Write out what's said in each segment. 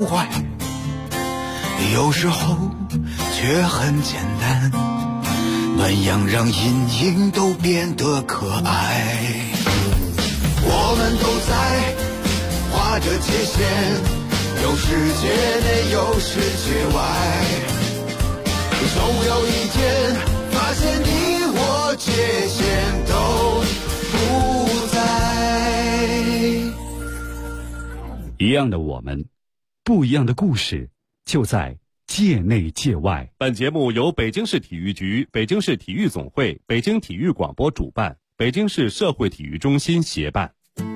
坏，有时候却很简单，暖阳让阴影都变得可爱。我们都在画着界限，有世界内有世界外，总有一天发现你我界限都不在。 一样的我们，不一样的故事，就在界内界外。 本节目由北京市体育局、北京市体育总会、北京体育广播主办，北京市社会体育中心协办。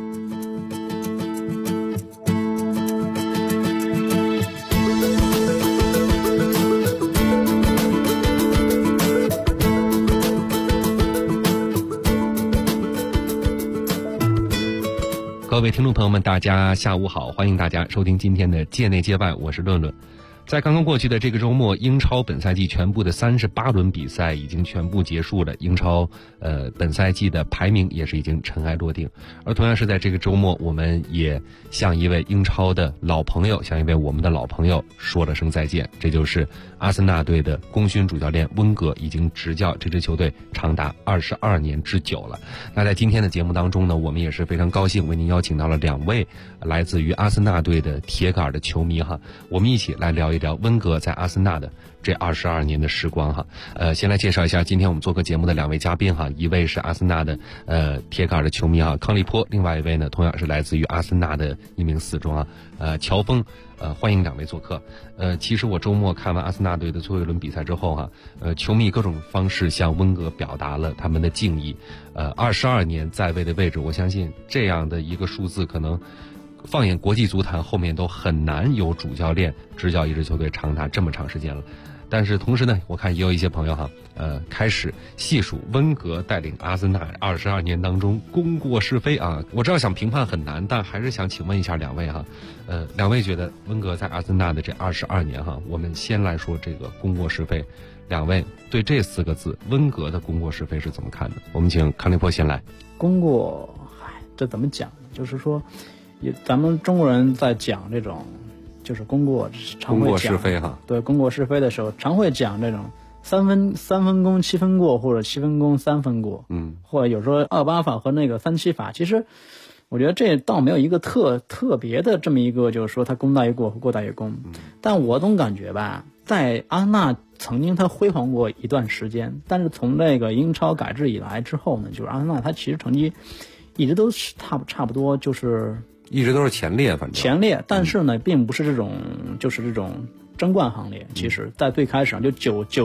各位听众朋友们，大家下午好，欢迎大家收听今天的界内界外，我是论论。在刚刚过去的这个周末，英超本赛季全部的38轮比赛已经全部结束了，英超本赛季的排名也是已经尘埃落定。而同样是在这个周末，我们也向一位英超的老朋友，向一位我们的老朋友说了声再见，这就是阿森纳队的功勋主教练温格，已经执教这支球队长达22年之久了。那在今天的节目当中呢，我们也是非常高兴为您邀请到了2位来自于阿森纳队的铁杆的球迷哈，我们一起来聊一聊温格在阿森纳的这22年的时光哈。先来介绍一下今天我们做客节目的2位嘉宾哈，一位是阿森纳的铁杆的球迷哈康利坡，另外一位呢同样是来自于阿森纳的一名死忠乔峰。欢迎2位做客。其实我周末看完阿森纳队的最后一轮比赛之后哈，球迷各种方式向温格表达了他们的敬意。22年在位的位置，我相信这样的一个数字可能放眼国际足坛后面都很难有主教练执教一支球队长达这么长时间了。但是同时呢，我看也有一些朋友开始细数温格带领阿森纳22年当中功过是非啊。我知道想评判很难，但还是想请问一下2位哈，2位觉得温格在阿森纳的这22年哈，我们先来说这个功过是非，2位对这4个字温格的功过是非是怎么看的？我们请康利坡先来。 功过，这怎么讲呢？就是说咱们中国人在讲这种就是功过是非哈， 对，功过是非的时候常会讲这种三分功7分过，或者7分功3分过，或者有时候28法和那个37法。其实我觉得这倒没有一个特别的这么一个，就是说他功大于过和过大于功。但我总感觉吧，在阿森纳曾经他辉煌过一段时间，但是从那个英超改制以来之后呢，就是阿森纳他其实成绩一直都是差不多，就是一直都是前列，反正前列，但是呢，并不是这种就是这种争冠行列。其实，在最开始就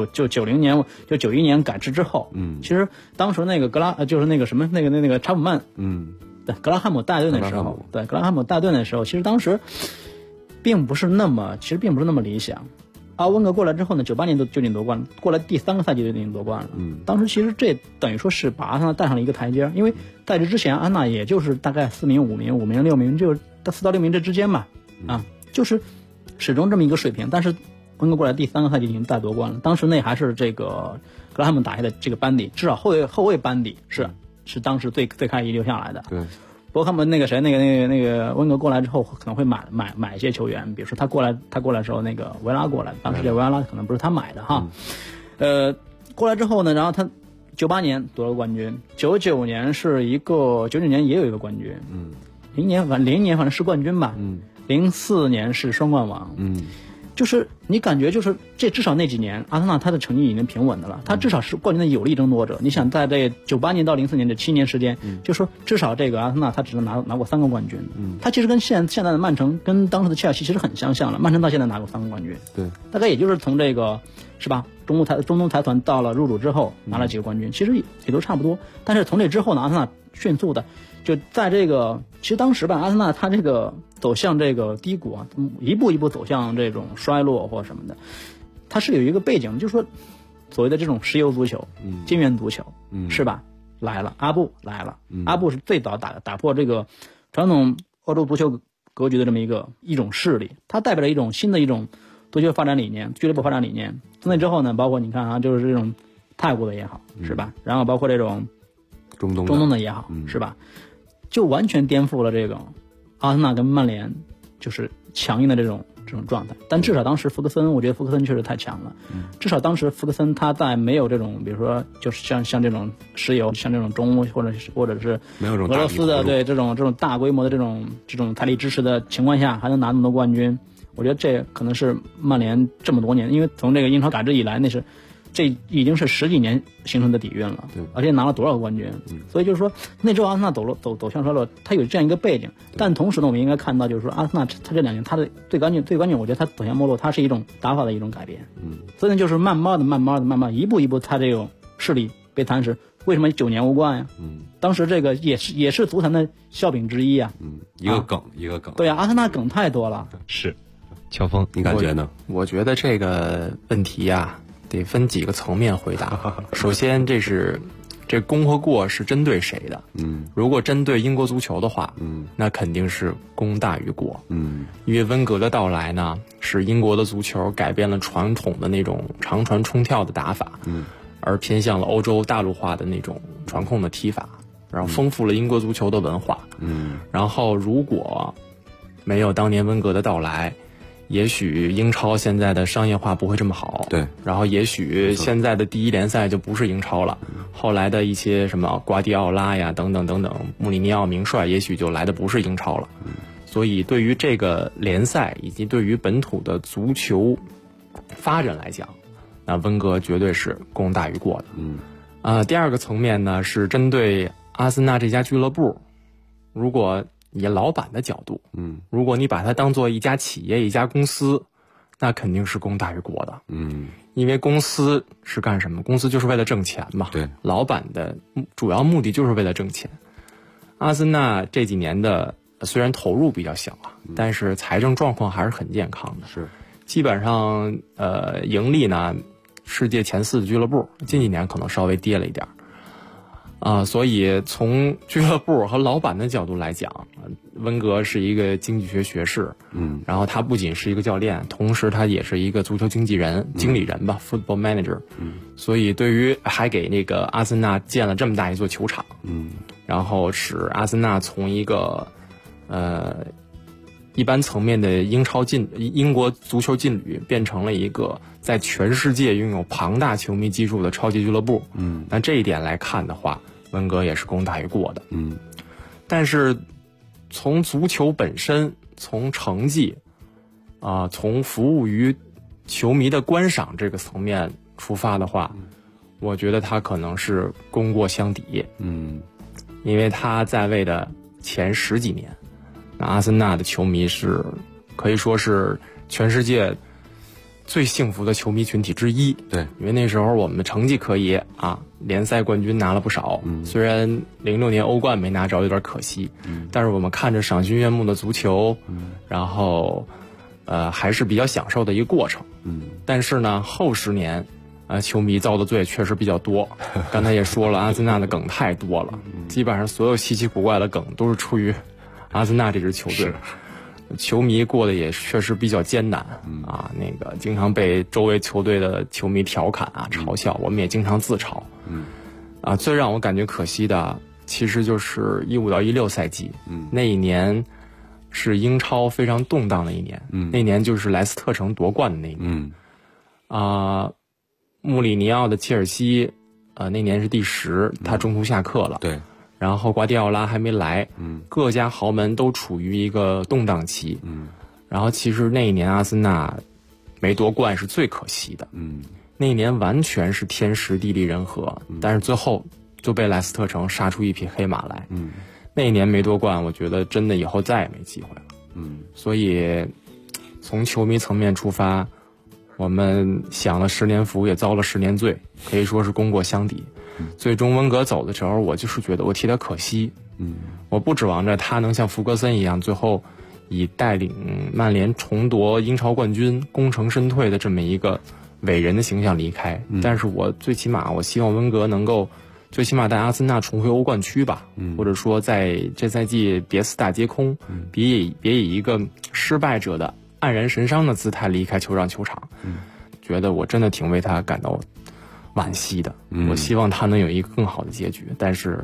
90年就91年改制之后，其实当时那个就是那个什么那个查普曼，对，格拉汉姆带队那时候，对，格拉汉姆带队那时候，其实当时并不是那么理想。温格过来之后呢，98年就已经夺冠了，过来第3个赛季就已经夺冠了。当时其实这等于说是把阿森纳带上了一个台阶，因为在这之前，阿森纳也就是大概4名、5名、5名、6名，就是到4到6名这之间嘛，就是始终这么一个水平。但是温格过来第3个赛季已经带夺冠了，当时那还是这个格拉汉姆打下的这个班底，至少后卫班底是当时最开始遗留下来的。对。不过他们那个温格过来之后，可能会买一些球员，比如说他过来的时候，那个维拉过来，当时这维拉可能不是他买的哈。过来之后呢，然后他98年夺了冠军，99年也有一个冠军，0年反正是冠军吧，04年是双冠王，就是你感觉就是这至少那几年阿森纳他的成绩已经平稳的了，他至少是冠军的有力争夺者。你想在这98年到04年这7年时间，就说至少这个阿森纳他只能拿过3个冠军，他其实跟现在的曼城跟当时的切尔西其实很相像了，曼城到现在拿过3个冠军，对，大概也就是从这个是吧中东财团到了入主之后拿了几个冠军，其实也都差不多。但是从这之后呢，阿森纳迅速的就在这个其实当时吧，阿森纳他这个走向这个低谷一步一步走向这种衰落或什么的，它是有一个背景，就是说所谓的这种石油足球、金元足球，是吧？来了，阿布来了，阿布是最早打破这个传统欧洲足球格局的这么一种势力，它代表了一种新的一种足球发展理念、俱乐部发展理念。从那之后呢，包括你看就是这种泰国的也好，是吧？然后包括这种中东的也好，是吧？就完全颠覆了这个阿森纳跟曼联就是强硬的这种这种状态。但至少当时福克森，我觉得福克森确实太强了。至少当时福克森他在没有这种，比如说就是像这种石油，像这种中或者是没有这种俄罗斯的对这种大规模的这种财力支持的情况下，还能拿那么多冠军，我觉得这可能是曼联这么多年，因为从这个英超改制以来，这已经是10几年形成的底蕴了，而且拿了多少个冠军，所以就是说那之后阿森纳走向衰落，它有这样一个背景。但同时呢，我们应该看到，就是说阿森纳他这2年他的最关键，我觉得他走向没落，它是一种打法的一种改变。所以呢，就是慢慢的，一步一步，他这种势力被蚕食。为什么9年无冠呀？当时这个也是足坛的笑柄之一啊。 一个梗。 对啊，阿森纳梗太多了。 是，乔峰， 你感觉呢？ 我觉得这个问题啊，得分几个层面回答。首先，这功和过是针对谁的？如果针对英国足球的话，那肯定是功大于过。因为温格的到来呢，使英国的足球改变了传统的那种长传冲跳的打法，而偏向了欧洲大陆化的那种传控的踢法，然后丰富了英国足球的文化。然后如果没有当年温格的到来，也许英超现在的商业化不会这么好， 对， 然后也许现在的第一联赛就不是英超了，后来的一些什么瓜迪奥拉呀等等等等，穆里尼奥名帅也许就来的不是英超了。所以对于这个联赛以及对于本土的足球发展来讲，那温格绝对是功大于过的。第二个层面呢，是针对阿森纳这家俱乐部，如果以老板的角度，如果你把它当做一家企业、一家公司，那肯定是功大于过的。因为公司是干什么？公司就是为了挣钱嘛。 对， 老板的主要目的就是为了挣钱。阿森纳这几年的虽然投入比较小啊，但是财政状况还是很健康的。 是， 基本上盈利呢，世界前4的俱乐部，近几年可能稍微跌了一点。所以从俱乐部和老板的角度来讲，温格是一个经济学学士，然后他不仅是一个教练，同时他也是一个足球经理人吧，football manager，所以对于还给那个阿森纳建了这么大一座球场，然后使阿森纳从一个一般层面的英国足球劲旅变成了一个在全世界拥有庞大球迷基数的超级俱乐部。那这一点来看的话，温格也是功大于过的。但是从足球本身，从成绩从服务于球迷的观赏这个层面出发的话，我觉得他可能是功过相抵。因为他在位的前10几年，那阿森纳的球迷是可以说是全世界最幸福的球迷群体之一。 对， 因为那时候我们的成绩可以联赛冠军拿了不少，虽然06年欧冠没拿着有点可惜，但是我们看着赏心悦目的足球，然后还是比较享受的一个过程。但是呢，后10年球迷遭的罪确实比较多。刚才也说了，阿森纳的梗太多了，基本上所有稀奇古怪的梗都是出于阿森纳这支球队。球迷过得也确实比较艰难那个经常被周围球队的球迷调侃嘲笑，我们也经常自嘲。最让我感觉可惜的其实就是15到16赛季，那一年是英超非常动荡的一年，那年就是莱斯特城夺冠的那一年。穆里尼奥的切尔西那年是第10，他中途下课了。 对。 然后瓜迪奥拉还没来，各家豪门都处于一个动荡期。然后其实那一年阿森纳没夺冠是最可惜的。那一年完全是天时地利人和，但是最后就被莱斯特城杀出一匹黑马来。那一年没夺冠，我觉得真的以后再也没机会了。所以从球迷层面出发，我们享了10年福，也遭了10年罪，可以说是功过相抵。最终温格走的时候，我就是觉得我替他可惜。我不指望着他能像福格森一样，最后以带领曼联重夺英超冠军、功成身退的这么一个伟人的形象离开。但是我最起码我希望温格能够最起码带阿森纳重回欧冠区吧，或者说在这赛季别4大皆空，别以一个失败者的黯然神伤的姿态离开球场。觉得我真的挺为他感到惋惜的。我希望他能有一个更好的结局，但是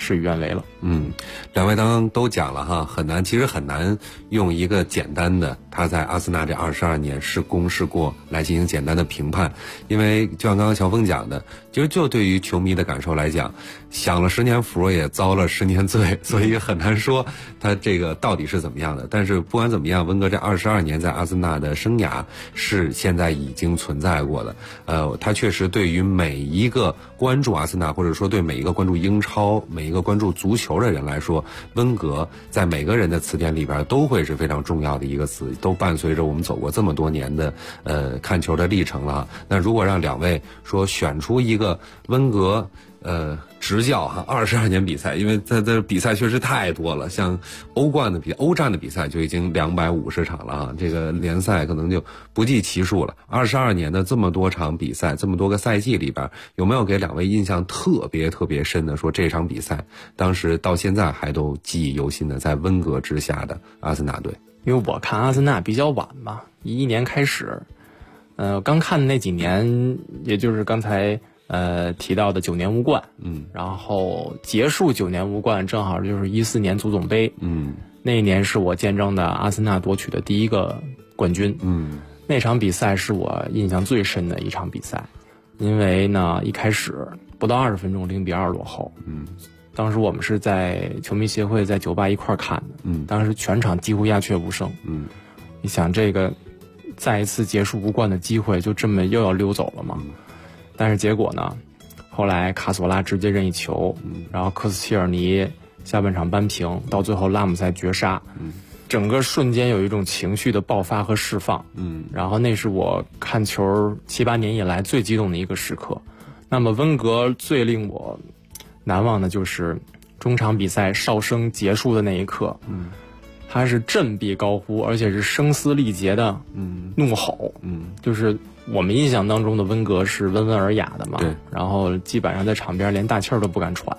事与愿违了。 两位刚刚都讲了哈，其实很难用一个简单的他在阿森纳这22年是功是过来进行简单的评判，因为就像刚刚乔峰讲的，其实就对于球迷的感受来讲，享了10年福也遭了10年罪，所以很难说他这个到底是怎么样的。但是不管怎么样，温格这22年在阿森纳的生涯是现在已经存在过的。他确实对于每一个关注阿森纳，或者说对每一个关注英超、每一个关注足球的人来说，温格在每个人的词典里边都会是非常重要的一个词，都伴随着我们走过这么多年的看球的历程了。那如果让两位说选出一个温格执教22年比赛，因为他的比赛确实太多了，像欧战的比赛就已经250场了这个联赛可能就不计其数了。22年的这么多场比赛，这么多个赛季里边，有没有给两位印象特别特别深的，说这场比赛当时到现在还都记忆犹新的，在温格之下的阿森纳队？ 因为我看阿森纳比较晚吧，11年开始，刚看的那几年，也就是刚才提到的9年无冠，然后结束9年无冠，正好就是14年足总杯，那一年是我见证的阿森纳夺取的第一个冠军，那场比赛是我印象最深的一场比赛，因为呢一开始不到20分钟0-2落后，当时我们是在球迷协会在酒吧一块看的，当时全场几乎鸦雀无声，你想这个再一次结束无冠的机会就这么又要溜走了吗？但是结果呢，后来卡索拉直接任意球，然后科斯切尔尼下半场扳平，到最后拉姆塞绝杀，整个瞬间有一种情绪的爆发和释放，然后那是我看球7-8年以来最激动的一个时刻。那么温格最令我难忘的就是中场比赛哨声结束的那一刻，他是振臂高呼，而且是声嘶力竭的怒吼，就是我们印象当中的温格是温文尔雅的嘛，然后基本上在场边连大气儿都不敢喘，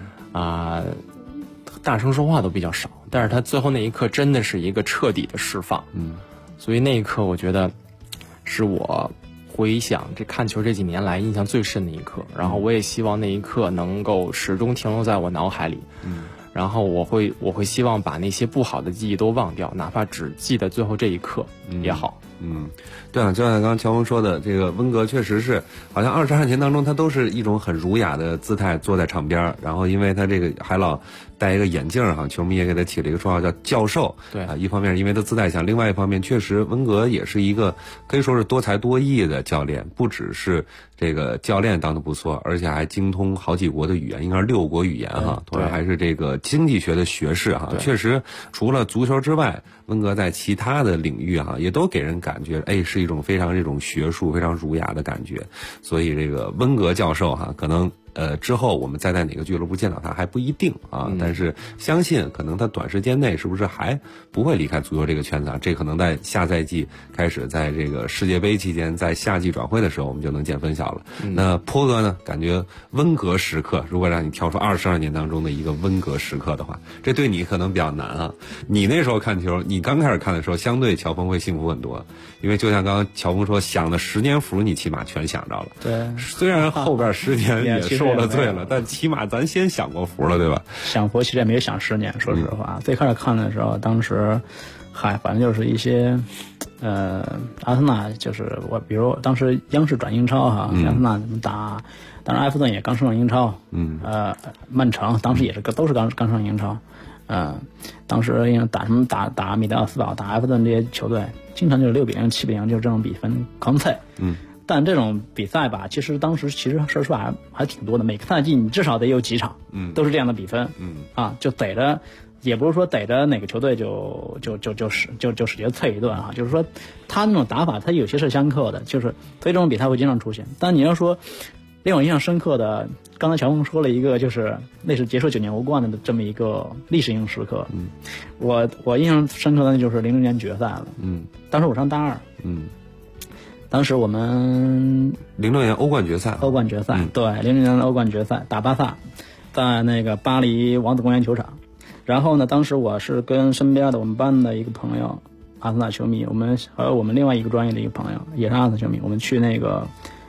大声说话都比较少，但是他最后那一刻真的是一个彻底的释放，所以那一刻我觉得是我回想这看球这几年来印象最深的一刻，然后我也希望那一刻能够始终停留在我脑海里，然后我会希望把那些不好的记忆都忘掉，哪怕只记得最后这一刻也好。 对啊，就像刚刚乔峰说的，这个温格确实是好像22年当中他都是一种很儒雅的姿态坐在场边，然后因为他这个还老戴一个眼镜球迷也给他起了一个绰号叫教授。 对一方面是因为他姿态像，另外一方面确实温格也是一个可以说是多才多艺的教练，不只是这个教练当得不错，而且还精通好几国的语言，应该是6国语言同时还是这个经济学的学士确实除了足球之外，温格在其他的领域也都给人感觉是一种非常这种学术非常儒雅的感觉。所以这个温格教授可能之后我们再在哪个俱乐部见到他还不一定但是相信可能他短时间内是不是还不会离开足球这个圈子这可能在下赛季开始，在这个世界杯期间，在夏季转会的时候我们就能见分晓了。那坡哥呢，感觉温格时刻如果让你挑出22年当中的一个温格时刻的话，这对你可能比较难你那时候看球，你刚开始看的时候相对乔峰会幸福很多，因为就像刚刚乔峰说，享的10年福你起码全享着了。 对， 虽然后边10年也受了罪了，但起码咱先享过福了，对吧？ 享福其实也没有享10年，说实话。最开始看的时候，当时反正就是一些阿森纳，就是比如当时央视转英超阿森纳怎么打，当然埃弗顿也刚升上英超，曼城当时也是都是刚上英超，当时因为打米德尔斯堡、打埃弗顿这些球队，经常就是6-0、7-0，就这种比分狂菜。但这种比赛吧，其实当时说实话还挺多的，每个赛季你至少得有几场，都是这样的比分，就逮着，也不是说逮着哪个球队就使劲啐一顿就是说他那种打法，他有些是相克的，就是所以这种比赛会经常出现。但你要说令我印象深刻的，刚才乔峰说了一个，就是那是结束9年无冠的这么一个历史性时刻。我印象深刻的就是00年决赛了。当时我上大2。当时我们 06年欧冠决赛， 对，00年的欧冠决赛打巴萨，在那个巴黎王子公园球场。然后呢，当时我是跟身边的我们班的一个朋友，阿森纳球迷，还有我们另外一个专业的一个朋友，也是阿森纳球迷，我们去那个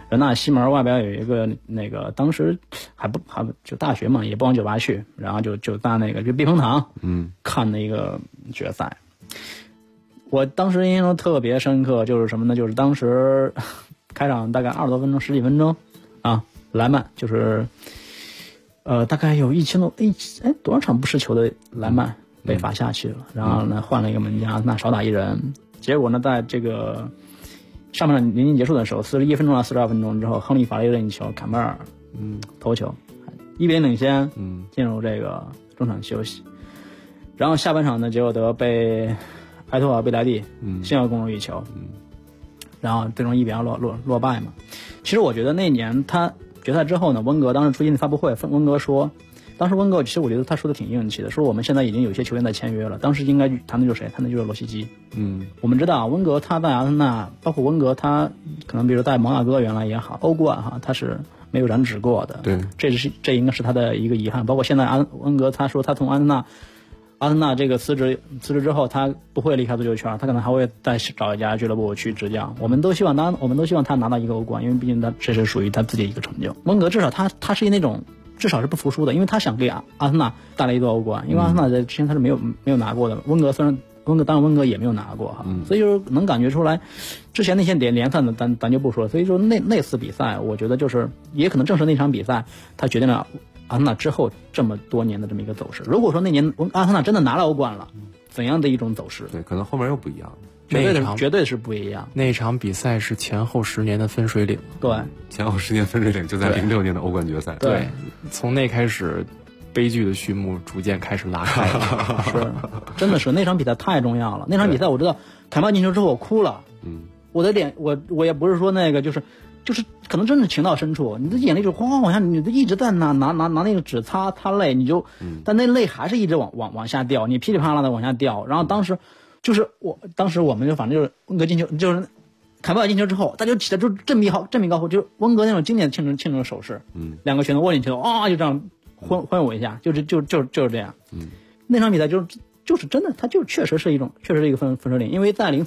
人大西门外边有一个那个，当时还就大学嘛，也不往酒吧去，然后就在那个就避风塘看的一个决赛。我当时印象特别深刻，就是什么呢？就是当时开场大概20多分钟、10几分钟啊，莱曼就是大概有1000多多少场不失球的莱曼被罚下去了，然后呢换了一个门将，那少打一人。结果呢，在这个上半场临近结束的时候，41分钟到42分钟之后，亨利罚了一个任意球，坎贝尔头球，1-0领先，进入这个中场休息。然后下半场呢，杰沃德被埃托尔贝莱蒂先要攻入一球，然后最终1-2落败嘛。其实我觉得那年他决赛之后呢，温格当时出席发布会，温格说，当时温格其实我觉得他说的挺硬气的，说我们现在已经有些球员在签约了，当时应该谈的就是谁？谈的就是罗西基。我们知道温格他在阿森纳，包括温格他可能比如在摩纳哥原来也好，欧冠哈他是没有染指过的， 对， 这应该是他的一个遗憾。包括现在温格他说他从阿森纳这个辞职之后，他不会离开足球圈，他可能还会再找一家俱乐部去执教。我们都希望他拿到一个欧冠，因为毕竟这是属于他自己的一个成就。温格至少他是那种至少是不服输的，因为他想给阿森纳带来一座欧冠，因为阿森纳在之前他是没有拿过的。温格也没有拿过哈，所以就是能感觉出来，之前那些联赛的咱就不说了。所以说那次比赛，我觉得就是也可能正是那场比赛，他决定了阿森纳之后这么多年的这么一个走势。如果说那年阿森纳真的拿了欧冠了，怎样的一种走势？ 对，可能后面又不一样， 绝对是不一样。 那场比赛是前后10年的分水岭。 对， 前后10年分水岭就在06年的欧冠决赛。 对，从那开始，悲剧的序幕逐渐开始拉开了。 是，真的是那场比赛太重要了。那场比赛我知道凯曼进球之后我哭了，我的脸我也不是说那个就是可能真是情到深处，你的眼泪就哗往下，你就一直在拿那个纸擦泪，你就，但那泪还是一直往下掉，你噼里啪啦的往下掉。然后当时我们就反正就是温格进球，就是凯贝尔进球之后，大家就起来就振臂高呼，就是温格那种经典的庆祝的手势，两个拳头握进去了，就这样挥舞一下，就是这样。那场比赛就是真的，它就确实是一个分水岭，因为在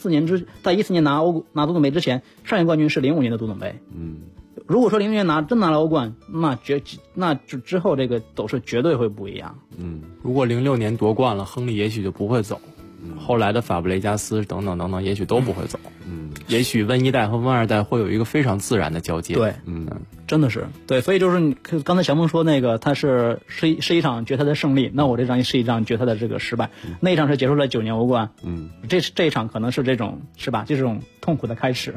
14年拿足总杯之前，上一个冠军是05年的足总杯。如果说04年真拿了欧冠，那之后这个走势绝对会不一样。 如果06年夺冠了，亨利也许就不会走，后来的法布雷加斯等等，也许都不会走。也许温一代和温二代会有一个非常自然的交接。 对，真的是对，所以就是你刚才小峰说那个，它是一场决赛的胜利，那我这场是一场决赛的这个失败。那一场是结束了9年欧冠，这一场可能是这种是吧？这种痛苦的开始。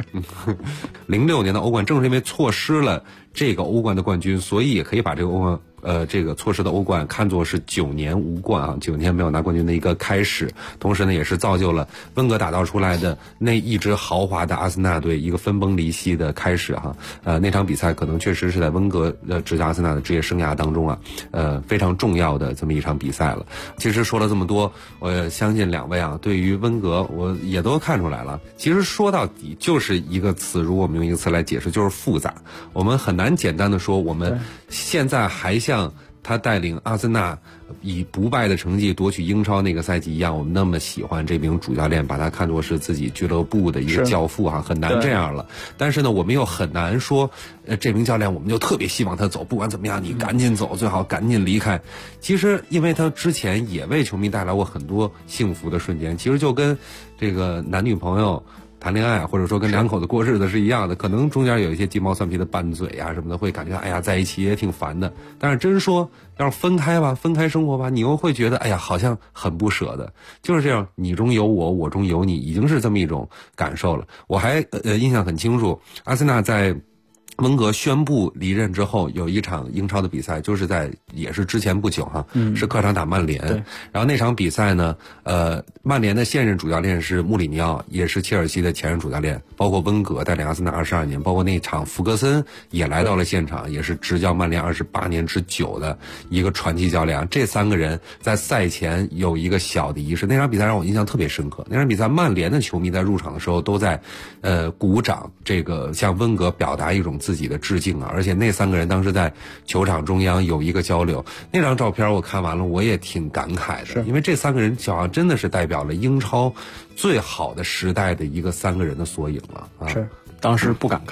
06年的欧冠正是因为错失了这个欧冠的冠军，所以也可以把这个欧冠这个错失的欧冠看作是9年无冠啊，9年没有拿冠军的一个开始。同时呢，也是造就了温格打造出来的那一支豪华的阿森纳队一个分崩离析的开始哈。那场比赛可能确实是在温格执教阿森纳的职业生涯当中非常重要的这么一场比赛了。其实说了这么多，我相信两位对于温格我也都看出来了。其实说到底就是一个词，如果我们用一个词来解释，就是复杂。我们很难简单的说我们现在还像他带领阿森纳以不败的成绩夺取英超那个赛季一样，我们那么喜欢这名主教练，把他看作是自己俱乐部的一个教父很难这样了。但是呢，我们又很难说这名教练我们就特别希望他走，不管怎么样你赶紧走，最好赶紧离开。其实因为他之前也为球迷带来过很多幸福的瞬间，其实就跟这个男女朋友谈恋爱，或者说跟两口子过日子是一样的，可能中间有一些鸡毛蒜皮的拌嘴什么的，会感觉在一起也挺烦的。但是真说要是分开生活吧，你又会觉得好像很不舍的。就是这样，你中有我，我中有你，已经是这么一种感受了。我还印象很清楚，阿森纳在温格宣布离任之后，有一场英超的比赛，就是也是之前不久是客场打曼联。然后那场比赛呢，曼联的现任主教练是穆里尼奥，也是切尔西的前任主教练，包括温格带领阿森纳22年，包括那场福格森也来到了现场，也是执教曼联28年之久的一个传奇教练。这3个人在赛前有一个小的仪式，那场比赛让我印象特别深刻。那场比赛曼联的球迷在入场的时候都在鼓掌，这个向温格表达一种自己的致敬而且那3个人当时在球场中央有一个交流，那张照片我看完了我也挺感慨的，因为这3个人好像真的是代表了英超最好的时代的一个3个人的缩影了是当时不敢看，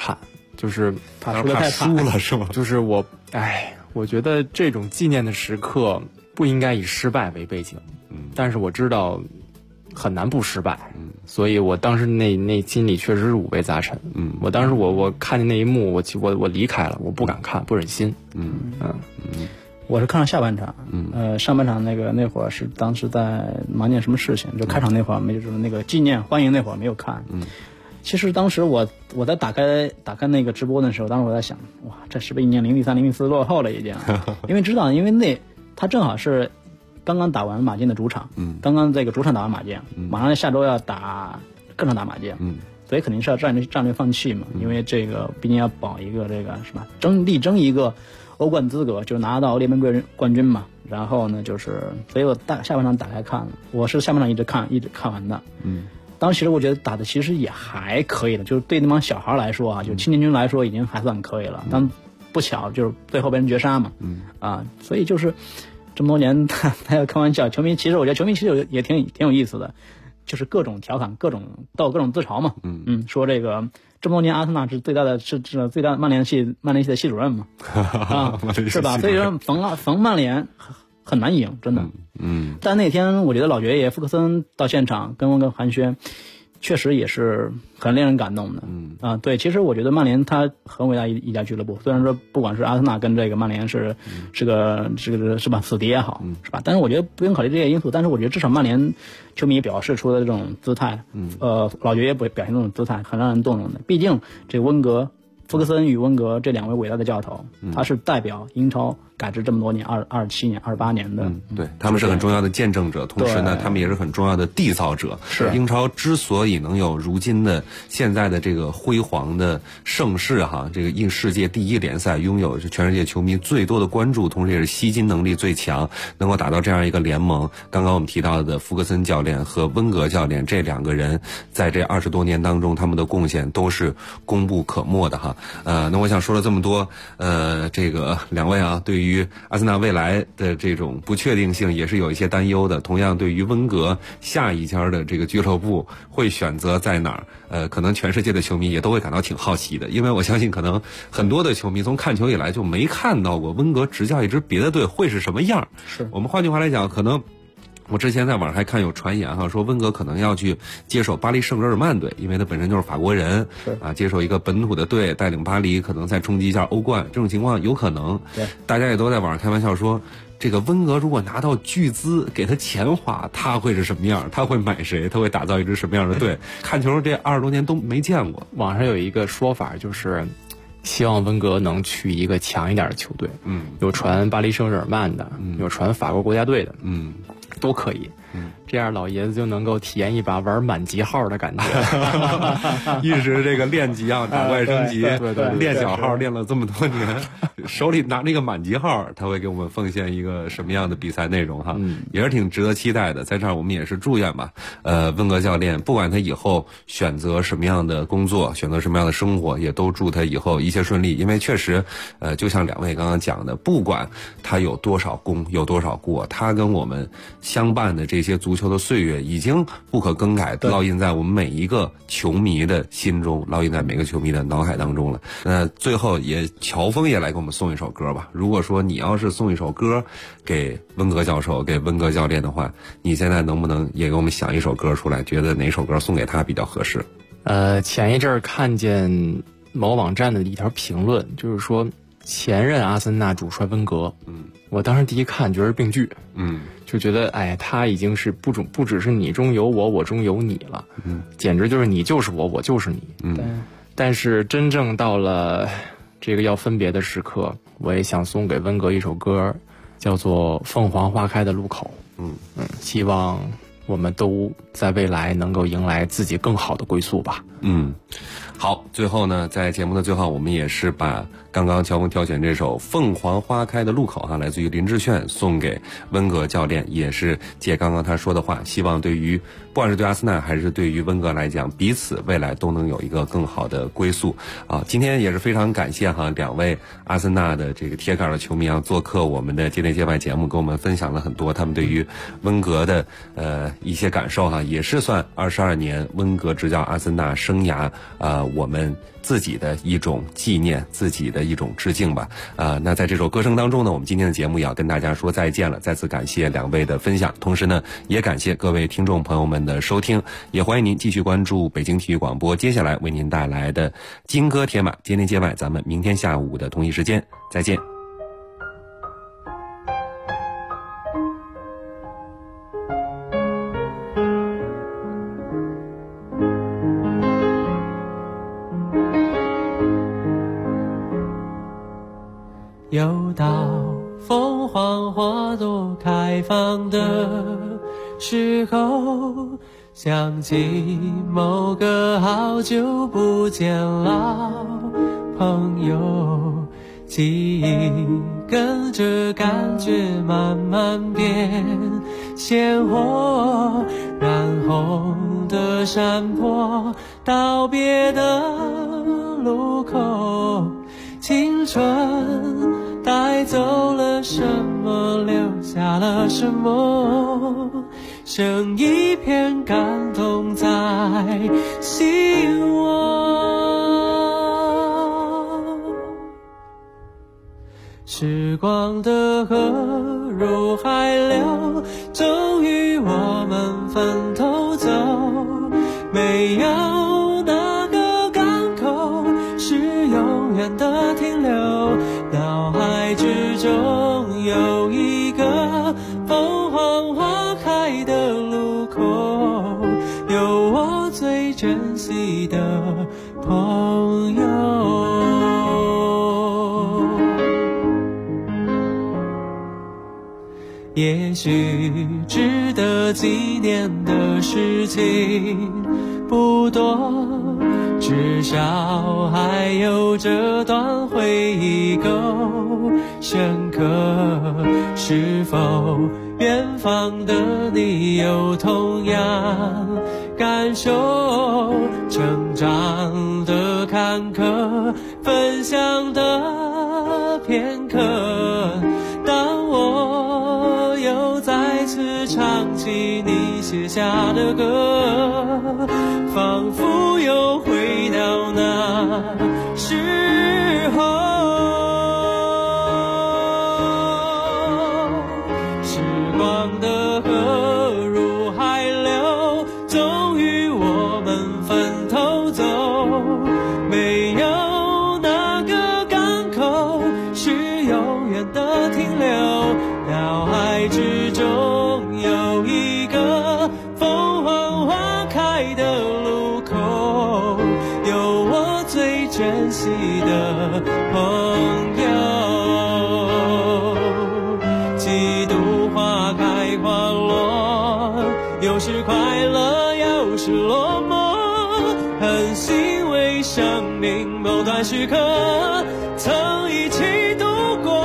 就是怕输得太输了是吗？ 就是我觉得这种纪念的时刻不应该以失败为背景，但是我知道很难不失败，所以我当时那心里确实是五味杂陈，我当时我看见那一幕，我离开了，我不敢看，不忍心， 我是看了下半场，上半场那会儿是当时在忙件什么事情，就开场那会儿没，就是那个纪念欢迎那会儿没有看。其实当时我在打开那个直播的时候，当时我在想，哇，这是不是1年003、004落后了已经？因为他正好是刚刚打完马竞的主场，刚刚这个主场打完马竞，马上下周要打客场打马竞，所以肯定是要战略放弃嘛，因为这个毕竟要保一个这个什么力争一个欧冠资格，就拿到联盟冠军嘛。然后呢，所以我下半场打开看了，我是下半场一直看完的。当时我觉得打的其实也还可以的，就是对那帮小孩来说啊，就青年军来说已经还算可以了。但不巧就是最后被人绝杀嘛，所以就是这么多年他要开玩笑，球迷其实我觉得球迷其实也挺有意思的，就是各种调侃、各种自嘲嘛。说这个这么多年阿森纳是最大的曼联系的系主任嘛，是吧？所以说逢曼联很难赢，真的。但那天我觉得老爵爷福克森到现场跟温格寒暄，确实也是很令人感动的。对，其实我觉得曼联它很伟大一家俱乐部，虽然说不管是阿森纳跟这个曼联是个是吧死敌也好，是吧？但是我觉得不用考虑这些因素，但是我觉得至少曼联球迷表示出的这种姿态，老爵爷表现这种姿态很让人动容的。毕竟这福克森与温格这两位伟大的教头，他是代表英超改制这么多年，27年、28年的， 对，他们是很重要的见证者，同时呢，他们也是很重要的缔造者。 是英超之所以能有如今的现在的这个辉煌的盛世哈，这个世界第一联赛拥有全世界球迷最多的关注，同时也是吸金能力最强，能够打到这样一个联盟。刚刚我们提到的福克森教练和温格教练这两个人，在这20多年当中，他们的贡献都是功不可没的哈。那我想说了这么多，这个两位啊，对于阿森纳未来的这种不确定性也是有一些担忧的。同样，对于温格下一家的这个俱乐部会选择在哪儿，可能全世界的球迷也都会感到挺好奇的，因为我相信可能很多的球迷从看球以来就没看到过温格执教一支别的队会是什么样。 是我们换句话来讲，可能我之前在网上还看有传言哈，说温格可能要去接手巴黎圣日耳曼队，因为他本身就是法国人，接手一个本土的队，带领巴黎可能再冲击一下欧冠，这种情况有可能。 对， 大家也都在网上开玩笑说，这个温格如果拿到巨资给他钱花，他会是什么样？他会买谁？他会打造一支什么样的队？看球这20多年都没见过。 网上有一个说法就是希望温格能去一个强一点的球队，有传巴黎圣日耳曼的，有传法国国家队的，都可以，这样老爷子就能够体验一把玩满级号的感觉， 一直这个练级啊，打怪升级， 对， 练小号练了这么多年，手里拿那个满级号，他会给我们奉献一个什么样的比赛内容哈？也是挺值得期待的。在这儿我们也是祝愿吧，温格教练不管他以后选择什么样的工作，选择什么样的生活，也都祝他以后一切顺利。因为确实，就像两位刚刚讲的，不管他有多少功，有多少过，他跟我们相伴的这些足球的岁月已经不可更改，烙印在我们每一个球迷的心中，烙印在每个球迷的脑海当中了。那最后乔峰也来给我们送一首歌吧。如果说你要是送一首歌给温格教授、给温格教练的话，你现在能不能也给我们想一首歌出来？觉得哪首歌送给他比较合适？ 前一阵儿看见某网站的一条评论，就是说前任阿森纳主帅温格，我当时第一看觉得是病句，就觉得他已经是不只是你中有我，我中有你了，简直就是你就是我，我就是你，但是真正到了这个要分别的时刻，我也想送给温格一首歌，叫做《凤凰花开的路口》，希望我们都在未来能够迎来自己更好的归宿吧。 好，最后呢，在节目的最后，我们也是把刚刚乔峰挑选这首《凤凰花开的路口》哈，来自于林志炫，送给温格教练，也是借刚刚他说的话，希望对于不管是对阿森纳还是对于温格来讲，彼此未来都能有一个更好的归宿啊！今天也是非常感谢哈两位阿森纳的这个铁杆的球迷啊，做客我们的街内街外节目，跟我们分享了很多他们对于温格的一些感受哈，也是算22年温格执教阿森纳生涯我们自己的一种纪念，自己的一种致敬吧。那在这首歌声当中呢，我们今天的节目也要跟大家说再见了。再次感谢两位的分享，同时呢，也感谢各位听众朋友们的收听，也欢迎您继续关注北京体育广播接下来为您带来的金歌铁马接内接外，咱们明天下午的同一时间再见。 又到凤凰花朵开放的时候，想起某个好久不见老朋友，记忆跟着感觉慢慢变鲜活，染红的山坡，道别的路口，青春带走了什么，留下了什么，剩一片感动在心窝。时光的河入海流，终于我们分头走，没有哪个港口是永远的停留，脑海之中有一个凤凰花开的路口，有我最珍惜的朋友。也许值得纪念的事情不多，至少还有这段回忆够深刻。是否远方的你有同样感受？成长的坎坷，分享的片刻，当我又再次唱起你写下的歌，仿佛又回到那时候。时光的河入海流，终于我们分头走，没有哪个港口是永远的停留，脑海之中有一个凤凰花开的路口，有我最珍惜的朋友。几度花开花落，有时快乐有时落寞，很欣慰生命某段时刻曾一起度过。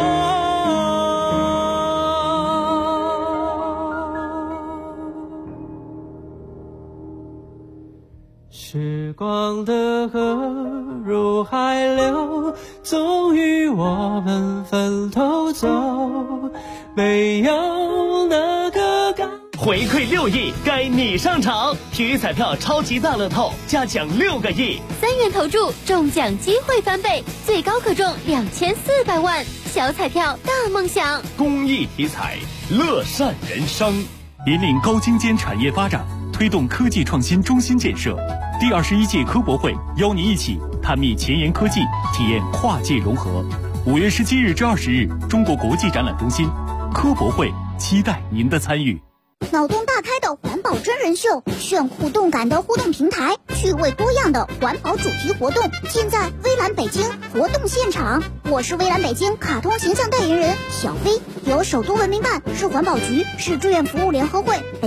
时光的河入海流，终于我们分头走，没有哪个港。 回馈6亿，该你上场！体育彩票超级大乐透加奖6个亿 ，3元投注中奖机会翻倍，最高可中2400万。小彩票大梦想， 公益体彩，乐善人生，引领高精尖产业发展，推动科技创新中心建设。第21届科博会邀您一起探秘前沿科技，体验跨界融合。5月17日至20日，中国国际展览中心科博会，期待您的参与。 脑洞大开的环保真人秀，炫酷动感的互动平台，趣味多样的环保主题活动，尽在微蓝北京活动现场。我是微蓝北京卡通形象代言人小飞，由首都文明办、市环保局、市志愿服务联合会。